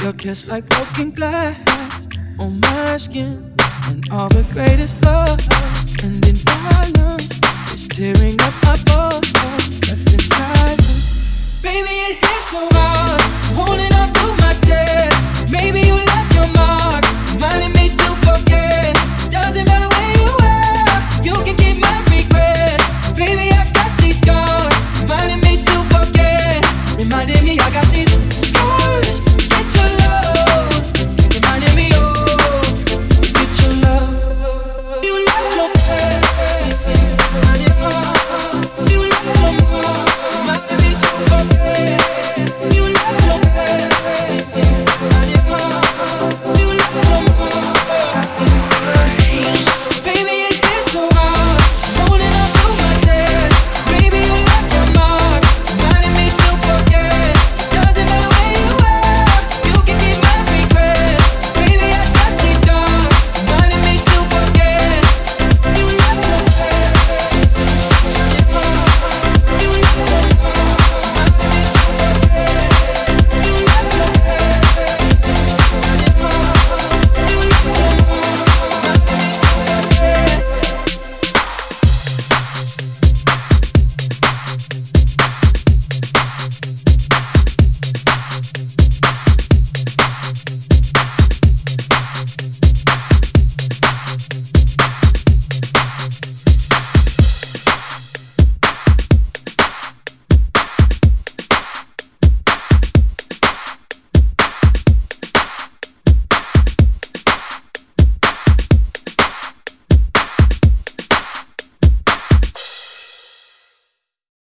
your kiss like broken glass on my skin, and all the greatest love and in violence is tearing up my bones left inside me. Baby, it hits so hard.